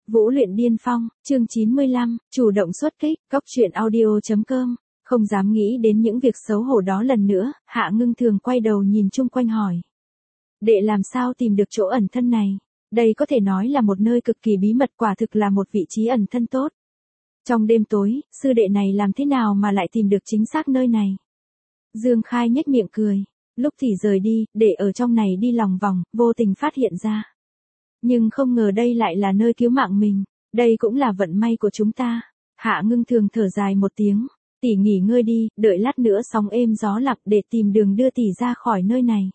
Vũ luyện điên phong, chương 95, chủ động xuất kích, cóc truyện audio.com. Không dám nghĩ đến những việc xấu hổ đó lần nữa, Hạ Ngưng Thường quay đầu nhìn chung quanh hỏi. Đệ làm sao tìm được chỗ ẩn thân này? Đây có thể nói là một nơi cực kỳ bí mật, quả thực là một vị trí ẩn thân tốt. Trong đêm tối, sư đệ này làm thế nào mà lại tìm được chính xác nơi này? Dương Khai nhếch miệng cười. Lúc thì rời đi, để ở trong này đi lòng vòng, vô tình phát hiện ra. Nhưng không ngờ đây lại là nơi cứu mạng mình. Đây cũng là vận may của chúng ta. Hạ Ngưng Thường thở dài một tiếng. Tỷ nghỉ ngơi đi, đợi lát nữa sóng êm gió lặng để tìm đường đưa tỷ ra khỏi nơi này.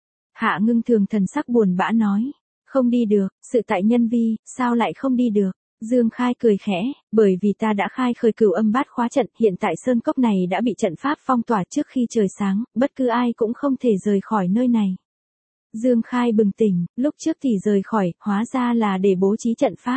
Hạ Ngưng Thường thần sắc buồn bã nói. Không đi được, sự tại nhân vi, sao lại không đi được? Dương Khai cười khẽ, bởi vì ta đã khai khởi Cửu Âm Bát khóa trận, hiện tại sơn cốc này đã bị trận pháp phong tỏa trước khi trời sáng, bất cứ ai cũng không thể rời khỏi nơi này. Dương Khai bừng tỉnh, lúc trước thì rời khỏi, hóa ra là để bố trí trận pháp.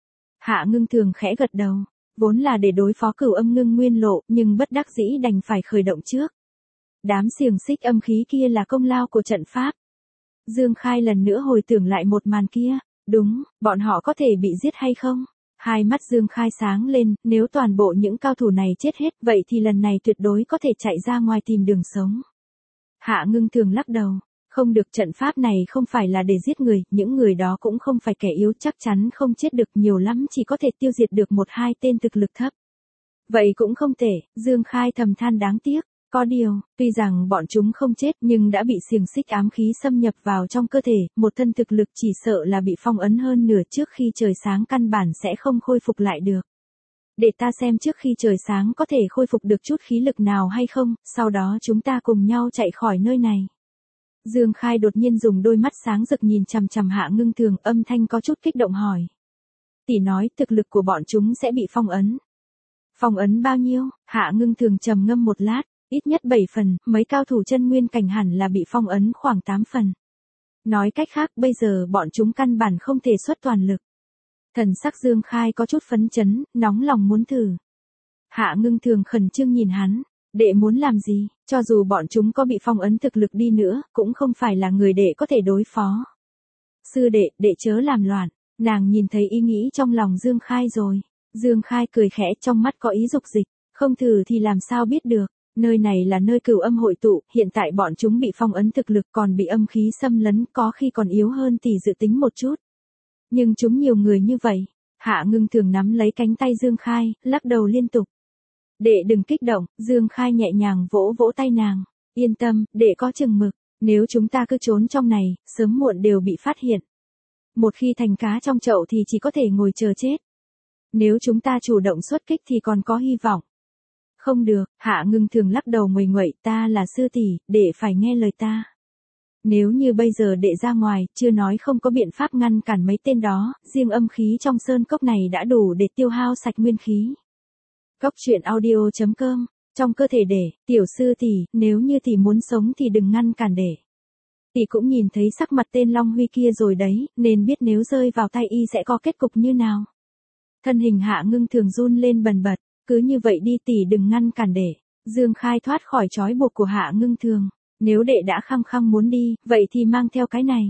Hạ Ngưng Thường khẽ gật đầu, vốn là để đối phó Cửu Âm Ngưng Nguyên Lộ, nhưng bất đắc dĩ đành phải khởi động trước. Đám xiềng xích âm khí kia là công lao của trận pháp. Dương Khai lần nữa hồi tưởng lại một màn kia, đúng, bọn họ có thể bị giết hay không? Hai mắt Dương Khai sáng lên, nếu toàn bộ những cao thủ này chết hết, vậy thì lần này tuyệt đối có thể chạy ra ngoài tìm đường sống. Hạ Ngưng Thường lắc đầu, không được, trận pháp này không phải là để giết người, những người đó cũng không phải kẻ yếu, chắc chắn không chết được, nhiều lắm chỉ có thể tiêu diệt được một hai tên thực lực thấp. Vậy cũng không thể, Dương Khai thầm than đáng tiếc. Có điều, tuy rằng bọn chúng không chết nhưng đã bị xiềng xích ám khí xâm nhập vào trong cơ thể, một thân thực lực chỉ sợ là bị phong ấn hơn nửa, trước khi trời sáng căn bản sẽ không khôi phục lại được. Để ta xem trước khi trời sáng có thể khôi phục được chút khí lực nào hay không, sau đó chúng ta cùng nhau chạy khỏi nơi này. Dương Khai đột nhiên dùng đôi mắt sáng rực nhìn chằm chằm Hạ Ngưng Thường, âm thanh có chút kích động hỏi. Tỷ nói thực lực của bọn chúng sẽ bị phong ấn. Phong ấn bao nhiêu? Hạ Ngưng Thường trầm ngâm một lát. Ít nhất 7 phần, mấy cao thủ chân nguyên cảnh hẳn là bị phong ấn khoảng 8 phần. Nói cách khác, bây giờ bọn chúng căn bản không thể xuất toàn lực. Thần sắc Dương Khai có chút phấn chấn, nóng lòng muốn thử. Hạ Ngưng Thường khẩn trương nhìn hắn, đệ muốn làm gì, cho dù bọn chúng có bị phong ấn thực lực đi nữa, cũng không phải là người đệ có thể đối phó. Sư đệ, đệ chớ làm loạn, nàng nhìn thấy ý nghĩ trong lòng Dương Khai rồi. Dương Khai cười khẽ, trong mắt có ý dục dịch, không thử thì làm sao biết được. Nơi này là nơi cửu âm hội tụ, hiện tại bọn chúng bị phong ấn thực lực, còn bị âm khí xâm lấn, có khi còn yếu hơn tỷ dự tính một chút. Nhưng chúng nhiều người như vậy. Hạ Ngưng Thường nắm lấy cánh tay Dương Khai, lắc đầu liên tục. Đệ đừng kích động, Dương Khai nhẹ nhàng vỗ vỗ tay nàng. Yên tâm, đệ có chừng mực, nếu chúng ta cứ trốn trong này, sớm muộn đều bị phát hiện. Một khi thành cá trong chậu thì chỉ có thể ngồi chờ chết. Nếu chúng ta chủ động xuất kích thì còn có hy vọng. Không được, Hạ Ngưng Thường lắc đầu nguầy nguậy, ta là sư tỷ, đệ phải nghe lời ta. Nếu như bây giờ đệ ra ngoài, chưa nói không có biện pháp ngăn cản mấy tên đó, riêng âm khí trong sơn cốc này đã đủ để tiêu hao sạch nguyên khí. Cóc truyện audio.com, trong cơ thể đệ, tiểu sư tỷ, nếu như tỷ muốn sống thì đừng ngăn cản đệ. Tỷ cũng nhìn thấy sắc mặt tên Long Huy kia rồi đấy, nên biết nếu rơi vào tay y sẽ có kết cục như nào. Thân hình Hạ Ngưng Thường run lên bần bật. Cứ như vậy đi tỷ, đừng ngăn cản đệ. Dương Khai thoát khỏi trói buộc của Hạ Ngưng Thường. Nếu đệ đã khăng khăng muốn đi, vậy thì mang theo cái này.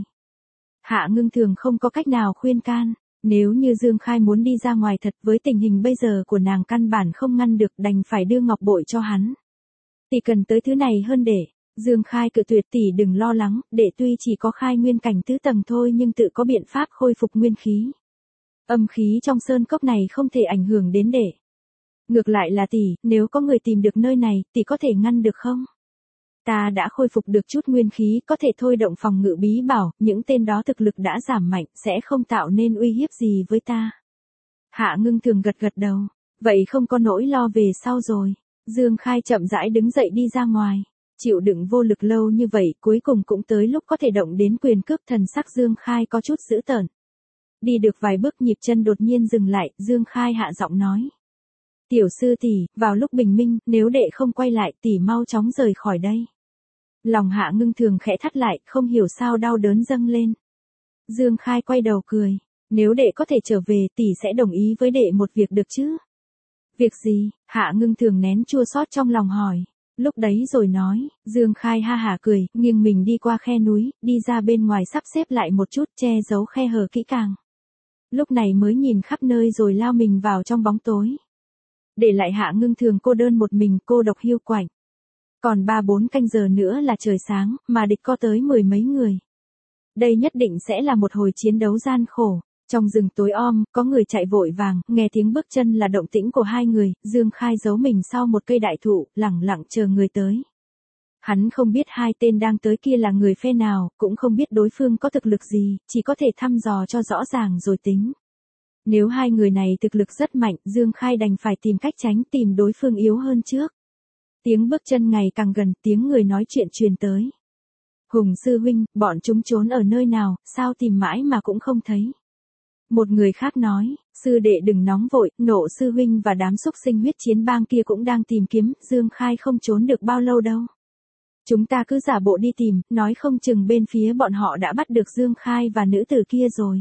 Hạ Ngưng Thường không có cách nào khuyên can. Nếu như Dương Khai muốn đi ra ngoài thật, với tình hình bây giờ của nàng căn bản không ngăn được, đành phải đưa ngọc bội cho hắn. Tỷ cần tới thứ này hơn đệ. Dương Khai cự tuyệt, tỷ đừng lo lắng, đệ tuy chỉ có khai nguyên cảnh tứ tầng thôi nhưng tự có biện pháp khôi phục nguyên khí. Âm khí trong sơn cốc này không thể ảnh hưởng đến đệ. Ngược lại là tỷ, nếu có người tìm được nơi này, tỷ có thể ngăn được không? Ta đã khôi phục được chút nguyên khí, có thể thôi động phòng ngự bí bảo, những tên đó thực lực đã giảm mạnh, sẽ không tạo nên uy hiếp gì với ta. Hạ Ngưng Thường gật gật đầu, vậy không có nỗi lo về sau rồi. Dương Khai chậm rãi đứng dậy đi ra ngoài, chịu đựng vô lực lâu như vậy, cuối cùng cũng tới lúc có thể động đến quyền cước, thần sắc Dương Khai có chút dữ tợn. Đi được vài bước nhịp chân đột nhiên dừng lại, Dương Khai hạ giọng nói. Tiểu sư tỷ, vào lúc bình minh, nếu đệ không quay lại, tỷ mau chóng rời khỏi đây. Lòng Hạ Ngưng Thường khẽ thắt lại, không hiểu sao đau đớn dâng lên. Dương Khai quay đầu cười, nếu đệ có thể trở về, tỷ sẽ đồng ý với đệ một việc được chứ? Việc gì? Hạ Ngưng Thường nén chua xót trong lòng hỏi. Lúc đấy rồi nói, Dương Khai ha hả cười, nghiêng mình đi qua khe núi, đi ra bên ngoài sắp xếp lại một chút, che giấu khe hở kỹ càng. lúc này mới nhìn khắp nơi rồi lao mình vào trong bóng tối. Để lại Hạ Ngưng Thường cô đơn một mình, cô độc hiu quạnh. Còn 3-4 canh giờ nữa là trời sáng, mà địch có tới 10 mấy người. Đây nhất định sẽ là một hồi chiến đấu gian khổ. Trong rừng tối om, có người chạy vội vàng, nghe tiếng bước chân là động tĩnh của hai người, Dương Khai giấu mình sau một cây đại thụ, lẳng lặng chờ người tới. Hắn không biết hai tên đang tới kia là người phe nào, cũng không biết đối phương có thực lực gì, chỉ có thể thăm dò cho rõ ràng rồi tính. Nếu hai người này thực lực rất mạnh, Dương Khai đành phải tìm cách tránh tìm đối phương yếu hơn trước. Tiếng bước chân ngày càng gần, tiếng người nói chuyện truyền tới. Hùng sư huynh, bọn chúng trốn ở nơi nào, sao tìm mãi mà cũng không thấy. Một người khác nói, sư đệ đừng nóng vội, Nộ sư huynh và đám xúc sinh huyết chiến bang kia cũng đang tìm kiếm, Dương Khai không trốn được bao lâu đâu. Chúng ta cứ giả bộ đi tìm, nói không chừng bên phía bọn họ đã bắt được Dương Khai và nữ tử kia rồi.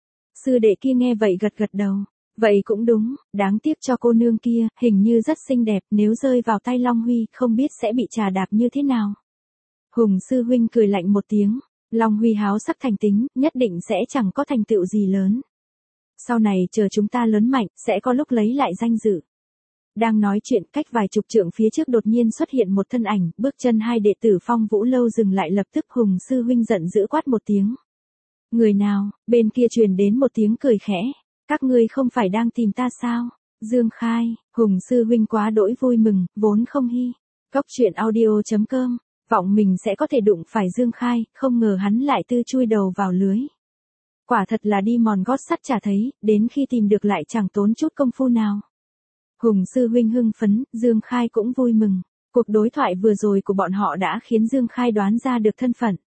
Sư đệ kia nghe vậy gật gật đầu. Vậy cũng đúng, đáng tiếc cho cô nương kia, hình như rất xinh đẹp, nếu rơi vào tay Long Huy, không biết sẽ bị trà đạp như thế nào. Hùng sư huynh cười lạnh một tiếng, Long Huy háo sắc thành tính, nhất định sẽ chẳng có thành tựu gì lớn. Sau này chờ chúng ta lớn mạnh, sẽ có lúc lấy lại danh dự. Đang nói chuyện, cách vài chục trượng phía trước đột nhiên xuất hiện một thân ảnh, bước chân hai đệ tử Phong Vũ Lâu dừng lại, lập tức Hùng sư huynh giận dữ quát một tiếng. Người nào? Bên kia truyền đến một tiếng cười khẽ. Các ngươi không phải đang tìm ta sao? Dương Khai, Hùng sư huynh quá đỗi vui mừng, vốn không hy. Cốc truyện audio.com, vọng mình sẽ có thể đụng phải Dương Khai, không ngờ hắn lại tư chui đầu vào lưới. Quả thật là đi mòn gót sắt chả thấy, đến khi tìm được lại chẳng tốn chút công phu nào. Hùng sư huynh hưng phấn, Dương Khai cũng vui mừng. Cuộc đối thoại vừa rồi của bọn họ đã khiến Dương Khai đoán ra được thân phận.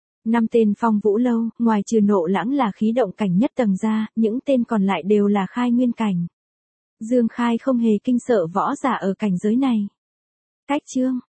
5 tên Phong Vũ Lâu, ngoài trừ Nộ Lãng là khí động cảnh nhất tầng ra, những tên còn lại đều là khai nguyên cảnh. Dương Khai không hề kinh sợ võ giả ở cảnh giới này. Cách chương